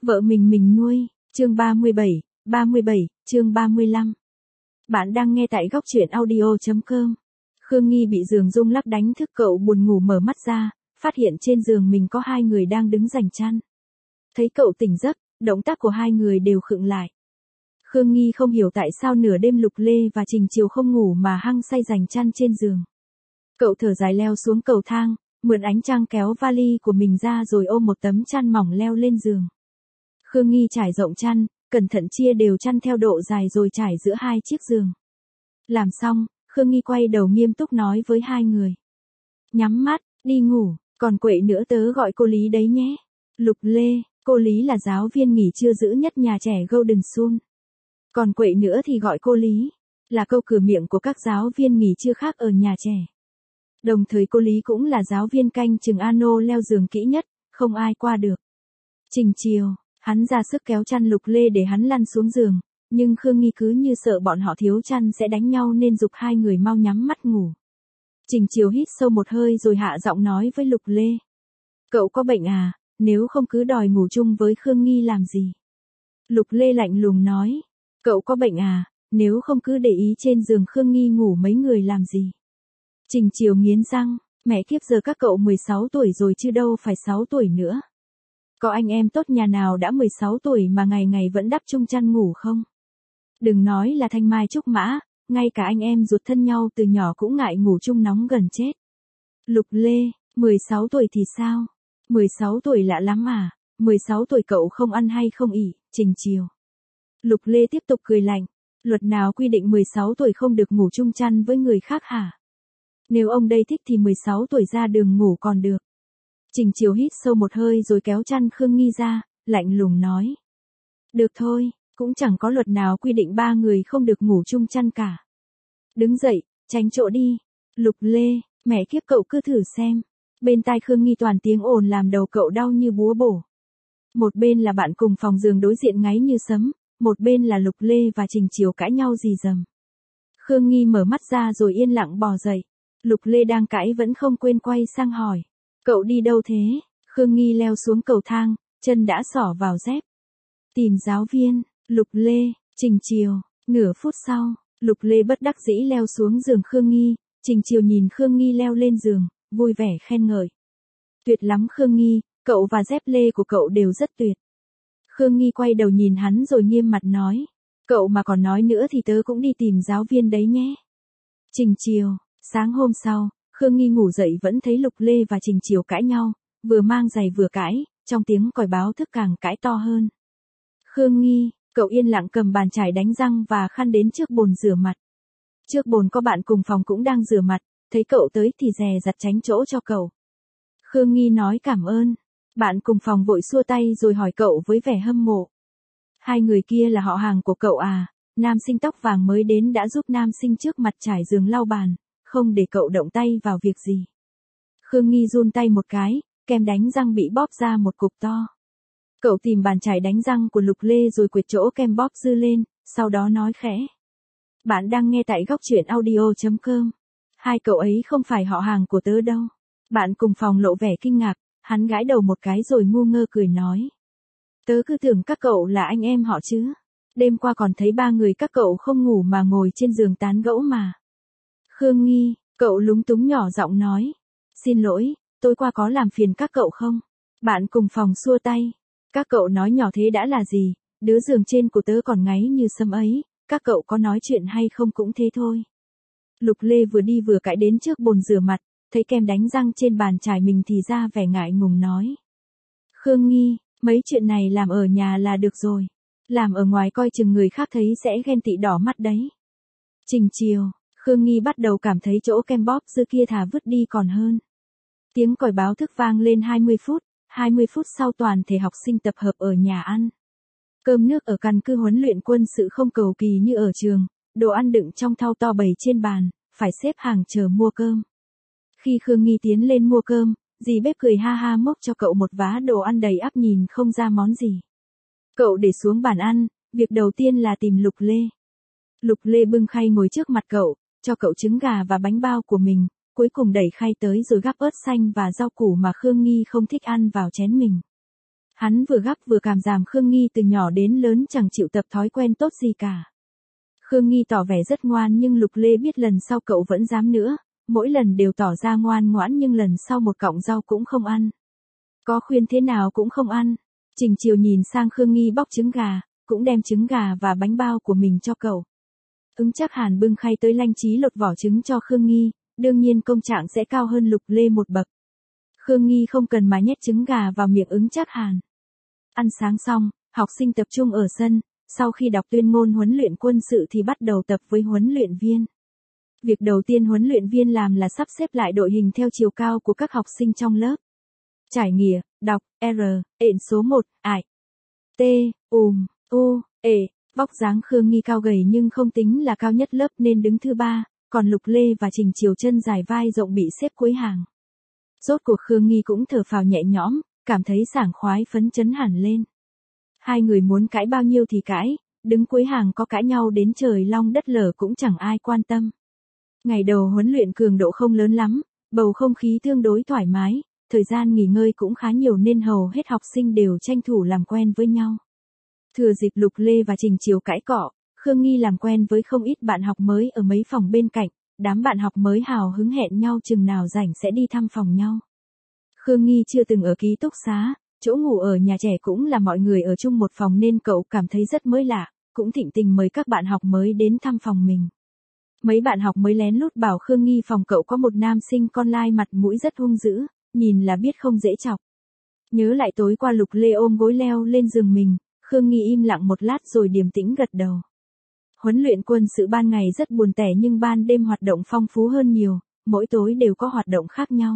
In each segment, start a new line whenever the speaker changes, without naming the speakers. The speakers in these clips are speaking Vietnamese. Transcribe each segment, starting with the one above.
Vợ mình nuôi, chương 37, chương 35. Bạn đang nghe tại góc truyện audio.com. Khương Nghi bị giường rung lắc đánh thức cậu buồn ngủ mở mắt ra, phát hiện trên giường mình có hai người đang đứng giằng chăn. Thấy cậu tỉnh giấc, động tác của hai người đều khựng lại. Khương Nghi không hiểu tại sao nửa đêm Lục Lê và Trình Chiều không ngủ mà hăng say giằng chăn trên giường. Cậu thở dài leo xuống cầu thang, mượn ánh trăng kéo vali của mình ra rồi ôm một tấm chăn mỏng leo lên giường. Khương Nghi trải rộng chăn, cẩn thận chia đều chăn theo độ dài rồi trải giữa hai chiếc giường. Làm xong, Khương Nghi quay đầu nghiêm túc nói với hai người. Nhắm mắt, đi ngủ, còn quậy nữa tớ gọi cô Lý đấy nhé. Lục Lê, cô Lý là giáo viên nghỉ trưa giữ nhất nhà trẻ Golden Sun. Còn quậy nữa thì gọi cô Lý, là câu cửa miệng của các giáo viên nghỉ trưa khác ở nhà trẻ. Đồng thời cô Lý cũng là giáo viên canh chừng Ano leo giường kỹ nhất, không ai qua được. Trình Chiều, hắn ra sức kéo chăn Lục Lê để hắn lăn xuống giường, nhưng Khương Nghi cứ như sợ bọn họ thiếu chăn sẽ đánh nhau nên giục hai người mau nhắm mắt ngủ. Trình Chiều hít sâu một hơi rồi hạ giọng nói với Lục Lê. Cậu có bệnh à, nếu không cứ đòi ngủ chung với Khương Nghi làm gì? Lục Lê lạnh lùng nói. Cậu có bệnh à, nếu không cứ để ý trên giường Khương Nghi ngủ mấy người làm gì? Trình Chiều nghiến răng, mẹ kiếp giờ các cậu 16 tuổi rồi chứ đâu phải 6 tuổi nữa. Có anh em tốt nhà nào đã 16 tuổi mà ngày ngày vẫn đắp chung chăn ngủ không? Đừng nói là Thanh Mai Trúc Mã, ngay cả anh em ruột thân nhau từ nhỏ cũng ngại ngủ chung nóng gần chết. Lục Lê, 16 tuổi thì sao? 16 tuổi lạ lắm à, 16 tuổi cậu không ăn hay không ỉ, Trình Chiều. Lục Lê tiếp tục cười lạnh, luật nào quy định 16 tuổi không được ngủ chung chăn với người khác hả? Nếu ông đây thích thì 16 tuổi ra đường ngủ còn được. Trình Chiều hít sâu một hơi rồi kéo chăn Khương Nghi ra, lạnh lùng nói. Được thôi, cũng chẳng có luật nào quy định ba người không được ngủ chung chăn cả. Đứng dậy, tránh chỗ đi. Lục Lê, mẹ kiếp cậu cứ thử xem. Bên tai Khương Nghi toàn tiếng ồn làm đầu cậu đau như búa bổ. Một bên là bạn cùng phòng giường đối diện ngáy như sấm, một bên là Lục Lê và Trình Chiều cãi nhau rì rầm. Khương Nghi mở mắt ra rồi yên lặng bò dậy. Lục Lê đang cãi vẫn không quên quay sang hỏi. Cậu đi đâu thế? Khương Nghi leo xuống cầu thang, chân đã xỏ vào dép. Tìm giáo viên, Lục Lê, Trình Chiều. Nửa phút sau, Lục Lê bất đắc dĩ leo xuống giường Khương Nghi. Trình Chiều nhìn Khương Nghi leo lên giường, vui vẻ khen ngợi. Tuyệt lắm Khương Nghi, cậu và dép lê của cậu đều rất tuyệt. Khương Nghi quay đầu nhìn hắn rồi nghiêm mặt nói. Cậu mà còn nói nữa thì tớ cũng đi tìm giáo viên đấy nhé. Trình Chiều. Sáng hôm sau, Khương Nghi ngủ dậy vẫn thấy Lục Lê và Trình Chiều cãi nhau, vừa mang giày vừa cãi, trong tiếng còi báo thức càng cãi to hơn. Khương Nghi, cậu yên lặng cầm bàn chải đánh răng và khăn đến trước bồn rửa mặt. Trước bồn có bạn cùng phòng cũng đang rửa mặt, thấy cậu tới thì dè dặt tránh chỗ cho cậu. Khương Nghi nói cảm ơn. Bạn cùng phòng vội xua tay rồi hỏi cậu với vẻ hâm mộ. Hai người kia là họ hàng của cậu à? Nam sinh tóc vàng mới đến đã giúp nam sinh trước mặt trải giường lau bàn, không để cậu động tay vào việc gì. Khương Nghi run tay một cái, kem đánh răng bị bóp ra một cục to. Cậu tìm bàn chải đánh răng của Lục Lê rồi quệt chỗ kem bóp dư lên, sau đó nói khẽ. Bạn đang nghe tại góc truyện audio.com. Hai cậu ấy không phải họ hàng của tớ đâu. Bạn cùng phòng lộ vẻ kinh ngạc, hắn gãi đầu một cái rồi ngu ngơ cười nói. Tớ cứ tưởng các cậu là anh em họ chứ. Đêm qua còn thấy ba người các cậu không ngủ mà ngồi trên giường tán gẫu mà. Khương Nghi, cậu lúng túng nhỏ giọng nói. Xin lỗi, tối qua có làm phiền các cậu không? Bạn cùng phòng xua tay. Các cậu nói nhỏ thế đã là gì, đứa giường trên của tớ còn ngáy như sấm ấy, các cậu có nói chuyện hay không cũng thế thôi. Lục Lê vừa đi vừa cãi đến trước bồn rửa mặt, thấy kem đánh răng trên bàn chải mình thì ra vẻ ngại ngùng nói. Khương Nghi, mấy chuyện này làm ở nhà là được rồi. Làm ở ngoài coi chừng người khác thấy sẽ ghen tị đỏ mắt đấy. Trình Chiều. Khương Nghi bắt đầu cảm thấy chỗ kem bóp dư kia thà vứt đi còn hơn. Tiếng còi báo thức vang lên 20 phút sau toàn thể học sinh tập hợp ở nhà ăn. Cơm nước ở căn cứ huấn luyện quân sự không cầu kỳ như ở trường, đồ ăn đựng trong thau to bày trên bàn, phải xếp hàng chờ mua cơm. Khi Khương Nghi tiến lên mua cơm, dì bếp cười ha ha mốc cho cậu một vá đồ ăn đầy ắp nhìn không ra món gì. Cậu để xuống bàn ăn, việc đầu tiên là tìm Lục Lê. Lục Lê bưng khay ngồi trước mặt cậu, cho cậu trứng gà và bánh bao của mình, cuối cùng đẩy khay tới rồi gắp ớt xanh và rau củ mà Khương Nghi không thích ăn vào chén mình. Hắn vừa gắp vừa cảm giảm Khương Nghi từ nhỏ đến lớn chẳng chịu tập thói quen tốt gì cả. Khương Nghi tỏ vẻ rất ngoan nhưng Lục Lê biết lần sau cậu vẫn dám nữa, mỗi lần đều tỏ ra ngoan ngoãn nhưng lần sau một cọng rau cũng không ăn. Có khuyên thế nào cũng không ăn. Trình Chiều nhìn sang Khương Nghi bóc trứng gà, cũng đem trứng gà và bánh bao của mình cho cậu. Ứng Trác Hàn bưng khay tới lanh trí lột vỏ trứng cho Khương Nghi, đương nhiên công trạng sẽ cao hơn Lục Lê một bậc. Khương Nghi không cần mà nhét trứng gà vào miệng Ứng Trác Hàn. Ăn sáng xong, học sinh tập trung ở sân, sau khi đọc tuyên ngôn huấn luyện quân sự thì bắt đầu tập với huấn luyện viên. Việc đầu tiên huấn luyện viên làm là sắp xếp lại đội hình theo chiều cao của các học sinh trong lớp. Trải nghĩa, đọc, R, ện số 1, ải. T, U, E. Vóc dáng Khương Nghi cao gầy nhưng không tính là cao nhất lớp nên đứng thứ 3, còn Lục Lê và Trình Chiều chân dài vai rộng bị xếp cuối hàng. Rốt cuộc Khương Nghi cũng thở phào nhẹ nhõm, cảm thấy sảng khoái phấn chấn hẳn lên. Hai người muốn cãi bao nhiêu thì cãi, đứng cuối hàng có cãi nhau đến trời long đất lở cũng chẳng ai quan tâm. Ngày đầu huấn luyện cường độ không lớn lắm, bầu không khí tương đối thoải mái, thời gian nghỉ ngơi cũng khá nhiều nên hầu hết học sinh đều tranh thủ làm quen với nhau. Thừa dịp Lục Lê và Trình Chiều cãi cọ, Khương Nghi làm quen với không ít bạn học mới ở mấy phòng bên cạnh, đám bạn học mới hào hứng hẹn nhau chừng nào rảnh sẽ đi thăm phòng nhau. Khương Nghi chưa từng ở ký túc xá, chỗ ngủ ở nhà trẻ cũng là mọi người ở chung một phòng nên cậu cảm thấy rất mới lạ, cũng thịnh tình mời các bạn học mới đến thăm phòng mình. Mấy bạn học mới lén lút bảo Khương Nghi phòng cậu có một nam sinh con lai mặt mũi rất hung dữ, nhìn là biết không dễ chọc. Nhớ lại tối qua Lục Lê ôm gối leo lên giường mình, Khương Nghi im lặng một lát rồi điềm tĩnh gật đầu. Huấn luyện quân sự ban ngày rất buồn tẻ nhưng ban đêm hoạt động phong phú hơn nhiều, mỗi tối đều có hoạt động khác nhau.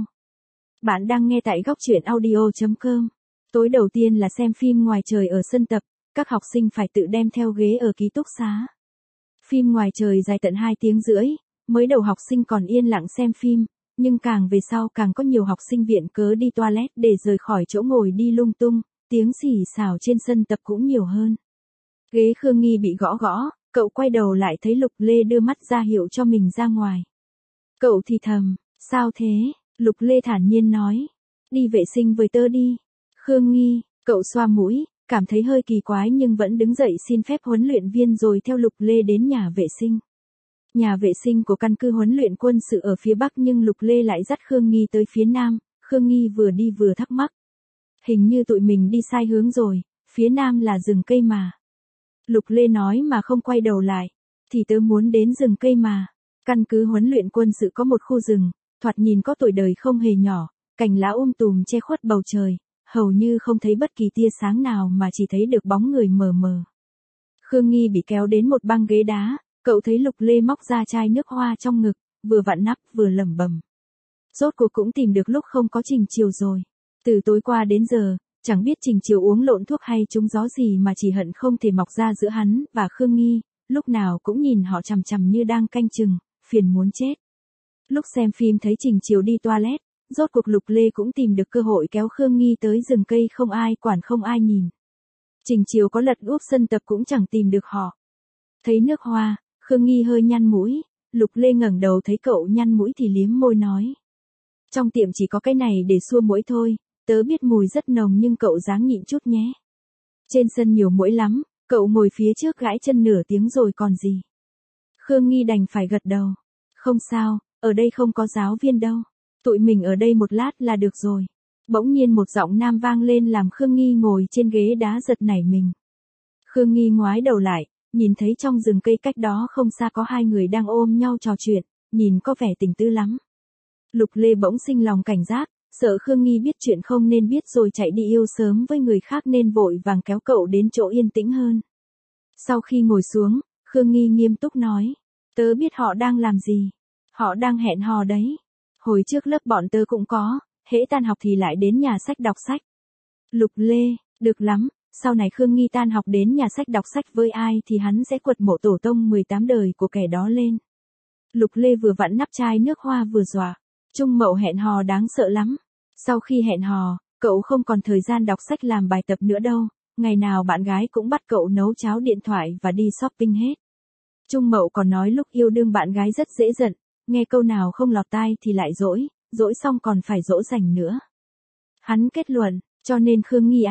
Bạn đang nghe tại góc truyện audio.com. Tối đầu tiên là xem phim ngoài trời ở sân tập, các học sinh phải tự đem theo ghế ở ký túc xá. Phim ngoài trời dài tận 2 tiếng rưỡi, mới đầu học sinh còn yên lặng xem phim, nhưng càng về sau càng có nhiều học sinh viện cớ đi toilet để rời khỏi chỗ ngồi đi lung tung, tiếng xì xào trên sân tập cũng nhiều hơn. Ghế Khương Nghi bị gõ gõ, cậu quay đầu lại thấy Lục Lê đưa mắt ra hiệu cho mình ra ngoài. Cậu thì thầm, sao thế? Lục Lê thản nhiên nói, đi vệ sinh với tớ đi. Khương Nghi, cậu xoa mũi, cảm thấy hơi kỳ quái nhưng vẫn đứng dậy xin phép huấn luyện viên rồi theo Lục Lê đến nhà vệ sinh. Nhà vệ sinh của căn cứ huấn luyện quân sự ở phía Bắc nhưng Lục Lê lại dắt Khương Nghi tới phía Nam, Khương Nghi vừa đi vừa thắc mắc. Hình như tụi mình đi sai hướng rồi, phía Nam là rừng cây mà. Lục Lê nói mà không quay đầu lại, thì tớ muốn đến rừng cây mà. Căn cứ huấn luyện quân sự có một khu rừng, thoạt nhìn có tuổi đời không hề nhỏ, cành lá tùm che khuất bầu trời, hầu như không thấy bất kỳ tia sáng nào mà chỉ thấy được bóng người mờ mờ. Khương Nghi bị kéo đến một băng ghế đá, cậu thấy Lục Lê móc ra chai nước hoa trong ngực, vừa vặn nắp vừa lẩm bẩm. Rốt cuộc cũng tìm được lúc không có Trình Chiều rồi. Từ tối qua đến giờ, chẳng biết Trình Chiều uống lộn thuốc hay trúng gió gì mà chỉ hận không thể mọc ra giữa hắn và Khương Nghi, lúc nào cũng nhìn họ chằm chằm như đang canh chừng, phiền muốn chết. Lúc xem phim thấy Trình Chiều đi toilet, rốt cuộc Lục Lê cũng tìm được cơ hội kéo Khương Nghi tới rừng cây không ai quản không ai nhìn. Trình Chiều có lật úp sân tập cũng chẳng tìm được họ. Thấy nước hoa, Khương Nghi hơi nhăn mũi, Lục Lê ngẩng đầu thấy cậu nhăn mũi thì liếm môi nói. Trong tiệm chỉ có cái này để xua muỗi thôi, tớ biết mùi rất nồng nhưng cậu ráng nhịn chút nhé. Trên sân nhiều muỗi lắm, cậu ngồi phía trước gãi chân nửa tiếng rồi còn gì. Khương Nghi đành phải gật đầu. Không sao, ở đây không có giáo viên đâu. Tụi mình ở đây một lát là được rồi. Bỗng nhiên một giọng nam vang lên làm Khương Nghi ngồi trên ghế đá giật nảy mình. Khương Nghi ngoái đầu lại, nhìn thấy trong rừng cây cách đó không xa có 2 người đang ôm nhau trò chuyện, nhìn có vẻ tình tứ lắm. Lục Lê bỗng sinh lòng cảnh giác, sợ Khương Nghi biết chuyện không nên biết rồi chạy đi yêu sớm với người khác nên vội vàng kéo cậu đến chỗ yên tĩnh hơn. Sau khi ngồi xuống, Khương Nghi nghiêm túc nói, tớ biết họ đang làm gì. Họ đang hẹn hò đấy. Hồi trước lớp bọn tớ cũng có, hễ tan học thì lại đến nhà sách đọc sách. Lục Lê, được lắm, sau này Khương Nghi tan học đến nhà sách đọc sách với ai thì hắn sẽ quật mộ tổ tông 18 đời của kẻ đó lên. Lục Lê vừa vặn nắp chai nước hoa vừa dọa. Trung Mậu hẹn hò đáng sợ lắm. Sau khi hẹn hò, cậu không còn thời gian đọc sách làm bài tập nữa đâu. Ngày nào bạn gái cũng bắt cậu nấu cháo điện thoại và đi shopping hết. Trung Mậu còn nói lúc yêu đương bạn gái rất dễ giận. Nghe câu nào không lọt tai thì lại dỗi xong còn phải dỗ dành nữa. Hắn kết luận, cho nên Khương Nghi à,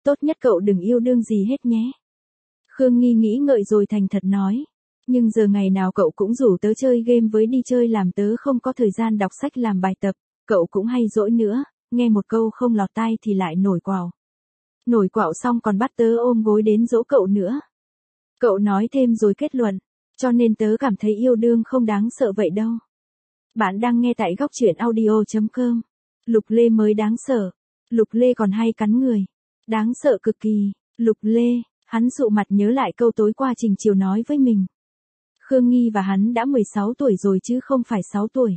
tốt nhất cậu đừng yêu đương gì hết nhé. Khương Nghi nghĩ ngợi rồi thành thật nói. Nhưng giờ ngày nào cậu cũng rủ tớ chơi game với đi chơi làm tớ không có thời gian đọc sách làm bài tập, cậu cũng hay dỗi nữa, nghe một câu không lọt tai thì lại nổi quạo. Nổi quạo xong còn bắt tớ ôm gối đến dỗ cậu nữa. Cậu nói thêm rồi kết luận, cho nên tớ cảm thấy yêu đương không đáng sợ vậy đâu. Bạn đang nghe tại góc truyện audio.com. Lục Lê mới đáng sợ. Lục Lê còn hay cắn người. Đáng sợ cực kỳ. Lục Lê, hắn dụ mặt nhớ lại câu tối qua Trình Chiều nói với mình. Khương Nghi và hắn đã 16 tuổi rồi chứ không phải 6 tuổi.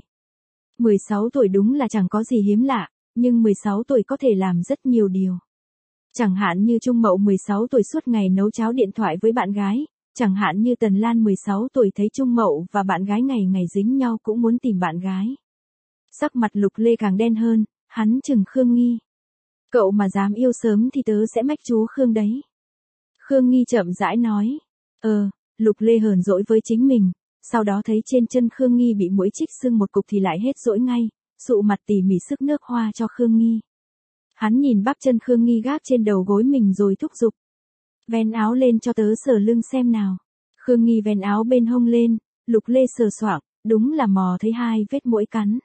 16 tuổi đúng là chẳng có gì hiếm lạ, nhưng 16 tuổi có thể làm rất nhiều điều. Chẳng hạn như Trung Mậu 16 tuổi suốt ngày nấu cháo điện thoại với bạn gái, chẳng hạn như Tần Lan 16 tuổi thấy Trung Mậu và bạn gái ngày ngày dính nhau cũng muốn tìm bạn gái. Sắc mặt Lục Lê càng đen hơn, hắn chừng Khương Nghi. Cậu mà dám yêu sớm thì tớ sẽ mách chú Khương đấy. Khương Nghi chậm rãi nói. Lục Lê hờn dỗi với chính mình, sau đó thấy trên chân Khương Nghi bị muỗi chích sưng một cục thì lại hết dỗi ngay, sụ mặt tỉ mỉ sức nước hoa cho Khương Nghi. Hắn nhìn bắp chân Khương Nghi gác trên đầu gối mình rồi thúc giục. Vén áo lên cho tớ sờ lưng xem nào. Khương Nghi vén áo bên hông lên, Lục Lê sờ soạng, đúng là mò thấy 2 vết muỗi cắn.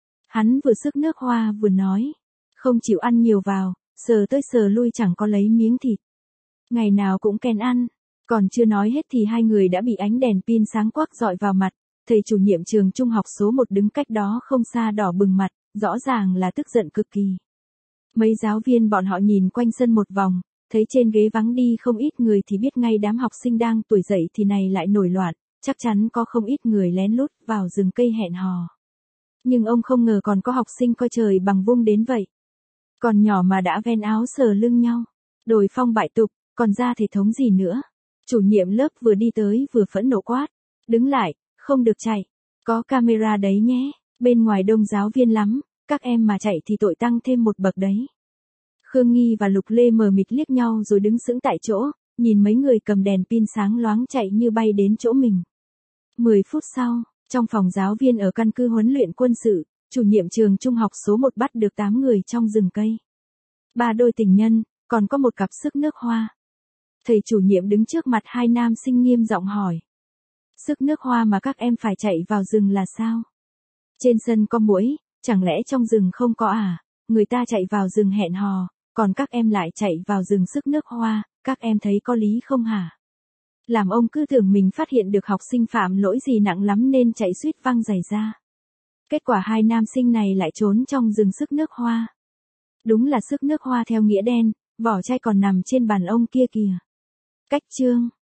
Hắn vừa sức nước hoa vừa nói, không chịu ăn nhiều vào, sờ tới sờ lui chẳng có lấy miếng thịt. Ngày nào cũng kèn ăn. Còn chưa nói hết thì hai người đã bị ánh đèn pin sáng quắc dọi vào mặt, thầy chủ nhiệm trường trung học số 1 đứng cách đó không xa đỏ bừng mặt, rõ ràng là tức giận cực kỳ. Mấy giáo viên bọn họ nhìn quanh sân một vòng, thấy trên ghế vắng đi không ít người thì biết ngay đám học sinh đang tuổi dậy thì này lại nổi loạn, chắc chắn có không ít người lén lút vào rừng cây hẹn hò. Nhưng ông không ngờ còn có học sinh coi trời bằng vung đến vậy. Còn nhỏ mà đã ven áo sờ lưng nhau, đồi phong bại tục, còn ra thể thống gì nữa. Chủ nhiệm lớp vừa đi tới vừa phẫn nộ quát. Đứng lại, không được chạy. Có camera đấy nhé. Bên ngoài đông giáo viên lắm, các em mà chạy thì tội tăng thêm một bậc đấy. Khương Nghi và Lục Lê mờ mịt liếc nhau rồi đứng sững tại chỗ, nhìn mấy người cầm đèn pin sáng loáng chạy như bay đến chỗ mình. 10 phút sau, trong phòng giáo viên ở căn cứ huấn luyện quân sự, chủ nhiệm trường trung học số 1 bắt được 8 người trong rừng cây. 3 đôi tình nhân, còn có một cặp sức nước hoa. Thầy chủ nhiệm đứng trước mặt hai nam sinh nghiêm giọng hỏi. Sức nước hoa mà các em phải chạy vào rừng là sao? Trên sân có muỗi, chẳng lẽ trong rừng không có à? Người ta chạy vào rừng hẹn hò, còn các em lại chạy vào rừng sức nước hoa, các em thấy có lý không hả? Làm ông cứ tưởng mình phát hiện được học sinh phạm lỗi gì nặng lắm nên chạy suýt văng giày ra. Kết quả hai nam sinh này lại trốn trong rừng sức nước hoa. Đúng là sức nước hoa theo nghĩa đen, vỏ chai còn nằm trên bàn ông kia kìa. Cách chương